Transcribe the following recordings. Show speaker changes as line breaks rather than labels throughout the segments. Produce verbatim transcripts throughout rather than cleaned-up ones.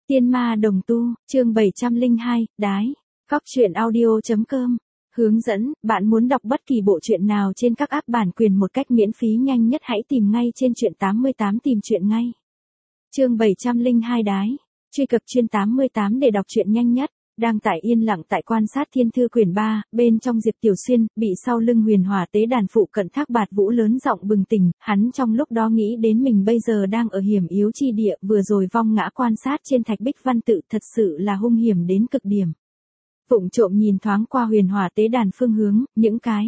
Tiên ma đồng tu, chương bảy trăm lẻ hai, đái. Góc truyện audio chấm com. Hướng dẫn, bạn muốn đọc bất kỳ bộ truyện nào trên các app bản quyền một cách miễn phí nhanh nhất hãy tìm ngay trên truyện tám mươi tám tìm truyện ngay. Chương bảy trăm lẻ hai đái. Truy cập truyện tám mươi tám để đọc truyện nhanh nhất. Đang tại yên lặng tại quan sát thiên thư quyển ba, bên trong Diệp Tiểu Xuyên, bị sau lưng huyền hỏa tế đàn phụ cận Thác Bạt Vũ lớn giọng bừng tỉnh, hắn trong lúc đó nghĩ đến mình bây giờ đang ở hiểm yếu chi địa, vừa rồi vong ngã quan sát trên thạch bích văn tự thật sự là hung hiểm đến cực điểm. Vụng trộm nhìn thoáng qua huyền hỏa tế đàn phương hướng, những cái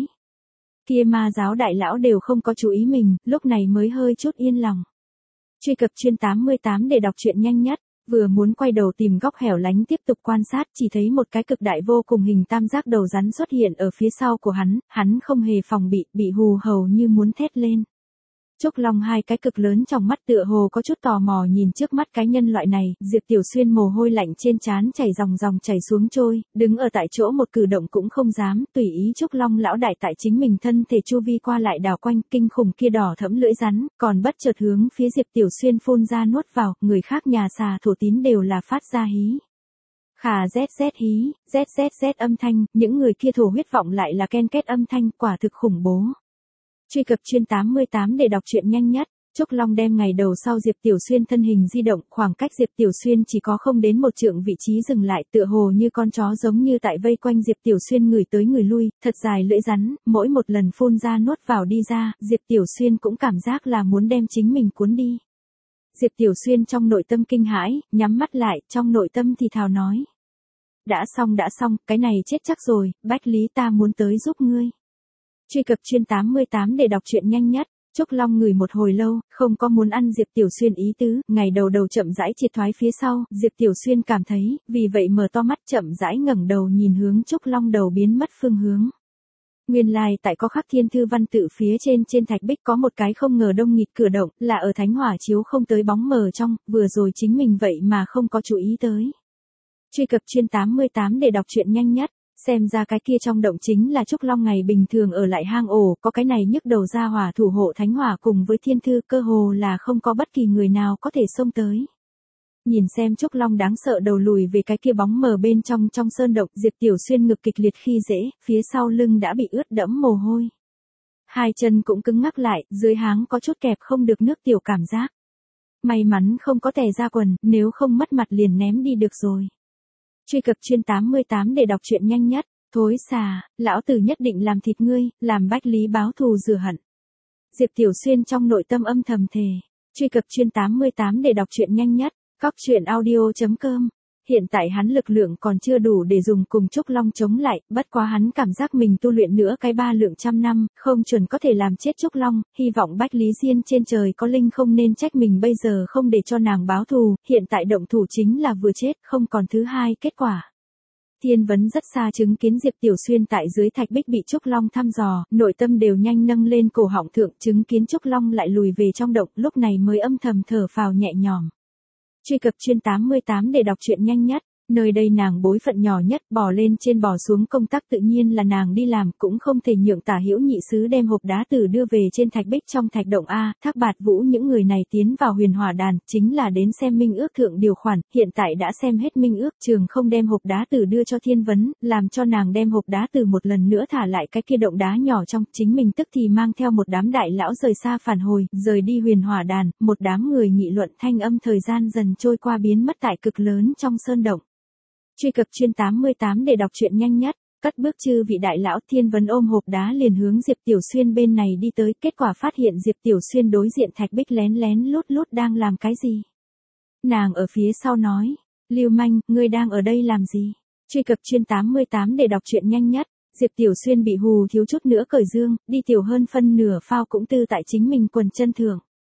kia ma giáo đại lão đều không có chú ý mình, lúc này mới hơi chút yên lòng. Truy cập truyện tám mươi tám để đọc truyện nhanh nhất. Vừa muốn quay đầu tìm góc hẻo lánh tiếp tục quan sát, chỉ thấy một cái cực đại vô cùng hình tam giác đầu rắn xuất hiện ở phía sau của hắn, hắn không hề phòng bị, bị hù hầu như muốn thét lên. Trúc Long hai cái cực lớn trong mắt tựa hồ có chút tò mò nhìn trước mắt cái nhân loại này, Diệp Tiểu Xuyên mồ hôi lạnh trên trán chảy dòng dòng chảy xuống trôi, đứng ở tại chỗ một cử động cũng không dám, tùy ý Trúc Long lão đại tại chính mình thân thể chu vi qua lại đảo quanh, kinh khủng kia đỏ thẫm lưỡi rắn, còn bất chợt hướng phía Diệp Tiểu Xuyên phun ra nuốt vào, người khác nhà xà thổ tín đều là phát ra hí. Khà rét rét hí, rét rét rét âm thanh, những người kia thổ huyết vọng lại là ken két âm thanh, quả thực khủng bố. Truy cập truyện tám mươi tám để đọc truyện nhanh nhất. Trúc Long đem ngày đầu sau Diệp Tiểu Xuyên thân hình di động, khoảng cách Diệp Tiểu Xuyên chỉ có không đến một trượng vị trí dừng lại, tựa hồ như con chó giống như tại vây quanh Diệp Tiểu Xuyên người tới người lui, thật dài lưỡi rắn, mỗi một lần phun ra nuốt vào đi ra, Diệp Tiểu Xuyên cũng cảm giác là muốn đem chính mình cuốn đi. Diệp Tiểu Xuyên trong nội tâm kinh hãi, nhắm mắt lại, trong nội tâm thì thào nói: đã xong đã xong, cái này chết chắc rồi, Bách Lý ta muốn tới giúp ngươi. Truy cập truyện tám mươi tám để đọc truyện nhanh nhất. Trúc Long ngửi một hồi lâu, không có muốn ăn Diệp Tiểu Xuyên ý tứ, ngày đầu đầu chậm rãi triệt thoái phía sau, Diệp Tiểu Xuyên cảm thấy, vì vậy mở to mắt chậm rãi ngẩng đầu nhìn hướng Trúc Long đầu biến mất phương hướng. Nguyên lai tại có khắc thiên thư văn tự phía trên trên thạch bích có một cái không ngờ đông nghịt cửa động, là ở thánh hỏa chiếu không tới bóng mờ trong, vừa rồi chính mình vậy mà không có chú ý tới. Truy cập truyện tám mươi tám để đọc truyện nhanh nhất. Xem ra cái kia trong động chính là Trúc Long ngày bình thường ở lại hang ổ, có cái này nhức đầu ra hỏa thủ hộ thánh hỏa cùng với thiên thư, cơ hồ là không có bất kỳ người nào có thể xông tới. Nhìn xem Trúc Long đáng sợ đầu lùi về cái kia bóng mờ bên trong trong sơn động, Diệp Tiểu Xuyên ngực kịch liệt khi dễ, phía sau lưng đã bị ướt đẫm mồ hôi. Hai chân cũng cứng ngắc lại, dưới háng có chút kẹp không được nước tiểu cảm giác. May mắn không có tè ra quần, nếu không mất mặt liền ném đi được rồi. Truy cập truyện tám mươi tám để đọc truyện nhanh nhất. Thối xà, lão tử nhất định làm thịt ngươi, làm Bách Lý báo thù rửa hận. Diệp Tiểu Xuyên trong nội tâm âm thầm thề. Truy cập truyện tám mươi tám để đọc truyện nhanh nhất. Góc truyện audio chấm com. Hiện tại hắn lực lượng còn chưa đủ để dùng cùng Trúc Long chống lại, bất quá hắn cảm giác mình tu luyện nữa cái ba lượng trăm năm, không chuẩn có thể làm chết Trúc Long, hy vọng Bách Lý Diên trên trời có linh không nên trách mình bây giờ không để cho nàng báo thù, hiện tại động thủ chính là vừa chết, không còn thứ hai kết quả. Thiên Vấn rất xa chứng kiến Diệp Tiểu Xuyên tại dưới thạch bích bị Trúc Long thăm dò, nội tâm đều nhanh nâng lên cổ họng thượng, chứng kiến Trúc Long lại lùi về trong động, lúc này mới âm thầm thở phào nhẹ nhõm. Truy cập truyện tám mươi tám để đọc truyện nhanh nhất. Nơi đây nàng bối phận nhỏ nhất, bò lên trên bò xuống công tác tự nhiên là nàng đi làm, cũng không thể nhượng Tả Hữu nhị sứ đem hộp đá tử đưa về trên thạch bích trong thạch động A, Thác Bạt Vũ những người này tiến vào huyền hỏa đàn, chính là đến xem minh ước thượng điều khoản, hiện tại đã xem hết minh ước, trường không đem hộp đá tử đưa cho Thiên Vấn, làm cho nàng đem hộp đá tử một lần nữa thả lại cái kia động đá nhỏ trong, chính mình tức thì mang theo một đám đại lão rời xa phản hồi, rời đi huyền hỏa đàn, một đám người nghị luận thanh âm thời gian dần trôi qua biến mất tại cực lớn trong sơn động. Truy cập truyện tám mươi tám để đọc truyện nhanh nhất. Cất bước chư vị đại lão, Thiên Vấn ôm hộp đá liền hướng Diệp Tiểu Xuyên bên này đi tới, kết quả phát hiện Diệp Tiểu Xuyên đối diện thạch bích lén lén lút lút đang làm cái gì. Nàng ở phía sau nói: Lưu manh, ngươi đang ở đây làm gì? Truy cập truyện tám mươi tám để đọc truyện nhanh nhất. Diệp Tiểu Xuyên bị hù thiếu chút nữa cởi dương, đi tiểu hơn phân nửa phao cũng tư tại chính mình quần chân thượng.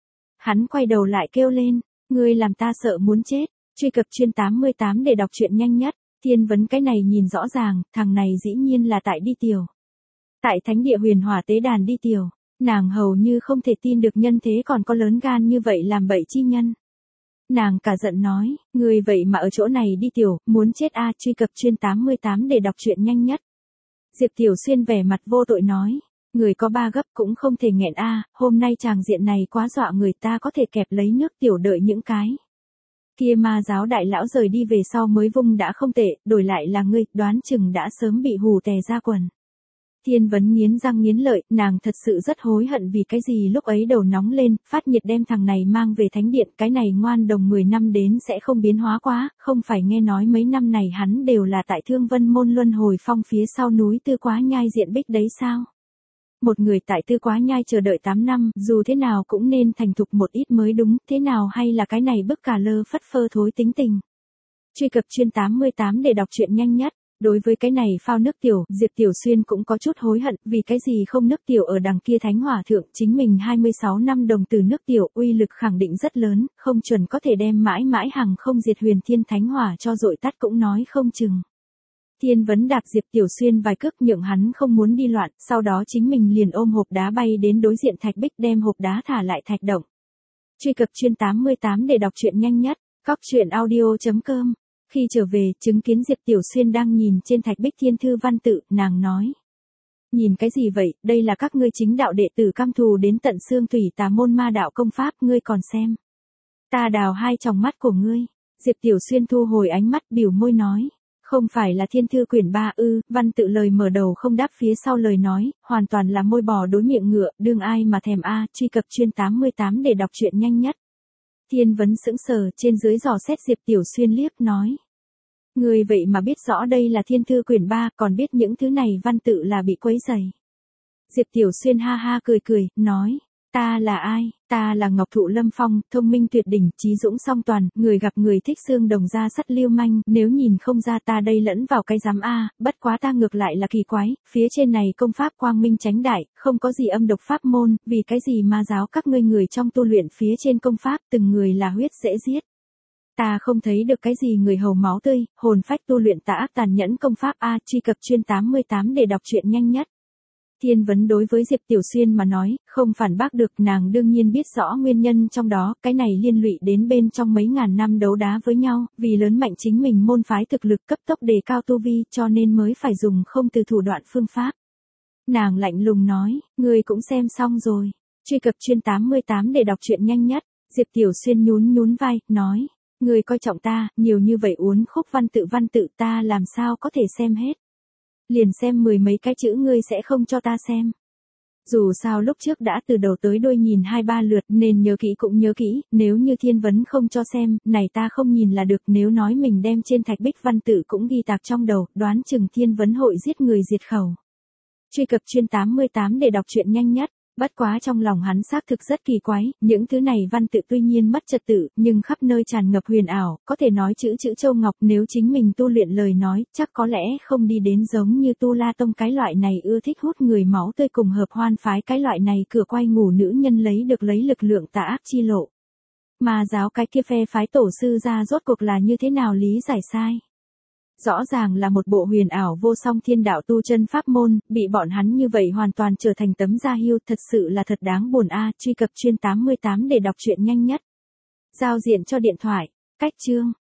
Hắn quay đầu lại kêu lên: ngươi làm ta sợ muốn chết. Truy cập truyện tám mươi tám để đọc truyện nhanh nhất. Thiên Vấn cái này nhìn rõ ràng, thằng này dĩ nhiên là tại đi tiểu. Tại thánh địa huyền hỏa tế đàn đi tiểu, nàng hầu như không thể tin được nhân thế còn có lớn gan như vậy làm bậy chi nhân. Nàng cả giận nói: người vậy mà ở chỗ này đi tiểu, muốn chết a. Truy cập truyện tám mươi tám để đọc truyện nhanh nhất. Diệp Tiểu Xuyên vẻ mặt vô tội nói: người có ba gấp cũng không thể nghẹn a, hôm nay tràng diện này quá dọa người, ta có thể kẹp lấy nước tiểu đợi những cái Kia ma giáo đại lão rời đi về sau mới vung đã không tệ, đổi lại là ngươi, đoán chừng đã sớm bị hù tè ra quần. Thiên Vấn nghiến răng nghiến lợi, nàng thật sự rất hối hận vì cái gì lúc ấy đầu nóng lên, phát nhiệt đem thằng này mang về thánh điện, cái này ngoan đồng mười năm đến sẽ không biến hóa quá, không phải nghe nói mấy năm này hắn đều là tại Thương Vân Môn Luân Hồi Phong phía sau núi Tư Quá Nhai diện bích đấy sao? Một người tại Tư Quá Nhai chờ đợi tám năm, dù thế nào cũng nên thành thục một ít mới đúng, thế nào hay là cái này bức cả lơ phất phơ thối tính tình. Truy cập chuyên tám mươi tám để đọc truyện nhanh nhất. Đối với cái này phao nước tiểu, Diệp Tiểu Xuyên cũng có chút hối hận, vì cái gì không nước tiểu ở đằng kia thánh hỏa thượng, chính mình hai mươi sáu năm đồng từ nước tiểu, uy lực khẳng định rất lớn, không chuẩn có thể đem mãi mãi hằng không diệt huyền thiên thánh hỏa cho dội tắt cũng nói không chừng. Thiên Vấn đạp Diệp Tiểu Xuyên vài cước nhượng hắn không muốn đi loạn, sau đó chính mình liền ôm hộp đá bay đến đối diện thạch bích đem hộp đá thả lại thạch động. Truy cập chuyên tám mươi tám để đọc truyện nhanh nhất, góc truyện audio chấm com. Khi trở về, chứng kiến Diệp Tiểu Xuyên đang nhìn trên thạch bích thiên thư văn tự, nàng nói. Nhìn cái gì vậy, đây là các ngươi chính đạo đệ tử căm thù đến tận xương thủy tà môn ma đạo công pháp, ngươi còn xem. Ta đào hai tròng mắt của ngươi. Diệp Tiểu Xuyên thu hồi ánh mắt biểu môi nói. Không phải là thiên thư quyển ba ư, văn tự lời mở đầu không đáp phía sau lời nói, hoàn toàn là môi bò đối miệng ngựa, đương ai mà thèm a, truy cập chuyên tám mươi tám để đọc truyện nhanh nhất. Thiên Vấn sững sờ, trên dưới dò xét Diệp Tiểu Xuyên liếc nói. Người vậy mà biết rõ đây là thiên thư quyển ba, còn biết những thứ này văn tự là bị quấy rầy. Diệp Tiểu Xuyên ha ha cười cười, nói. Ta là ai? Ta là Ngọc Thụ Lâm Phong, thông minh tuyệt đỉnh, trí dũng song toàn, người gặp người thích xương đồng ra sắt liêu manh, nếu nhìn không ra ta đây lẫn vào cái giám a, bất quá ta ngược lại là kỳ quái, phía trên này công pháp quang minh chánh đại, không có gì âm độc pháp môn, vì cái gì ma giáo các ngươi người trong tu luyện phía trên công pháp, từng người là huyết dễ giết. Ta không thấy được cái gì người hầu máu tươi, hồn phách tu luyện tà ác tàn nhẫn công pháp a, truy cập chuyên tám mươi tám để đọc truyện nhanh nhất. Thiên Vấn đối với Diệp Tiểu Xuyên mà nói, không phản bác được, nàng đương nhiên biết rõ nguyên nhân trong đó, cái này liên lụy đến bên trong mấy ngàn năm đấu đá với nhau, vì lớn mạnh chính mình môn phái thực lực cấp tốc đề cao tu vi, cho nên mới phải dùng không từ thủ đoạn phương pháp. Nàng lạnh lùng nói, người cũng xem xong rồi, truy cập chuyên tám mươi tám để đọc truyện nhanh nhất. Diệp Tiểu Xuyên nhún nhún vai, nói, người coi trọng ta, nhiều như vậy uốn khúc văn tự văn tự ta làm sao có thể xem hết. Liền xem mười mấy cái chữ ngươi sẽ không cho ta xem. Dù sao lúc trước đã từ đầu tới đuôi nhìn hai ba lượt nên nhớ kỹ cũng nhớ kỹ, nếu như Thiên Vấn không cho xem, này ta không nhìn là được, nếu nói mình đem trên thạch bích văn tự cũng ghi tạc trong đầu, đoán chừng Thiên Vấn hội giết người diệt khẩu. Truy cập chuyên tám mươi tám để đọc truyện nhanh nhất. Bất quá trong lòng hắn xác thực rất kỳ quái, những thứ này văn tự tuy nhiên mất trật tự, nhưng khắp nơi tràn ngập huyền ảo, có thể nói chữ chữ châu ngọc, nếu chính mình tu luyện lời nói, chắc có lẽ không đi đến giống như Tu La Tông cái loại này ưa thích hút người máu tươi cùng hợp hoan phái cái loại này cửa quay ngủ nữ nhân lấy được lấy lực lượng tà ác chi lộ. Mà giáo cái kia phe phái tổ sư ra rốt cuộc là như thế nào lý giải sai? Rõ ràng là một bộ huyền ảo vô song thiên đạo tu chân pháp môn, bị bọn hắn như vậy hoàn toàn trở thành tấm da hiêu, thật sự là thật đáng buồn a, truy cập chuyên tám mươi tám để đọc truyện nhanh nhất. Giao diện cho điện thoại, cách chương.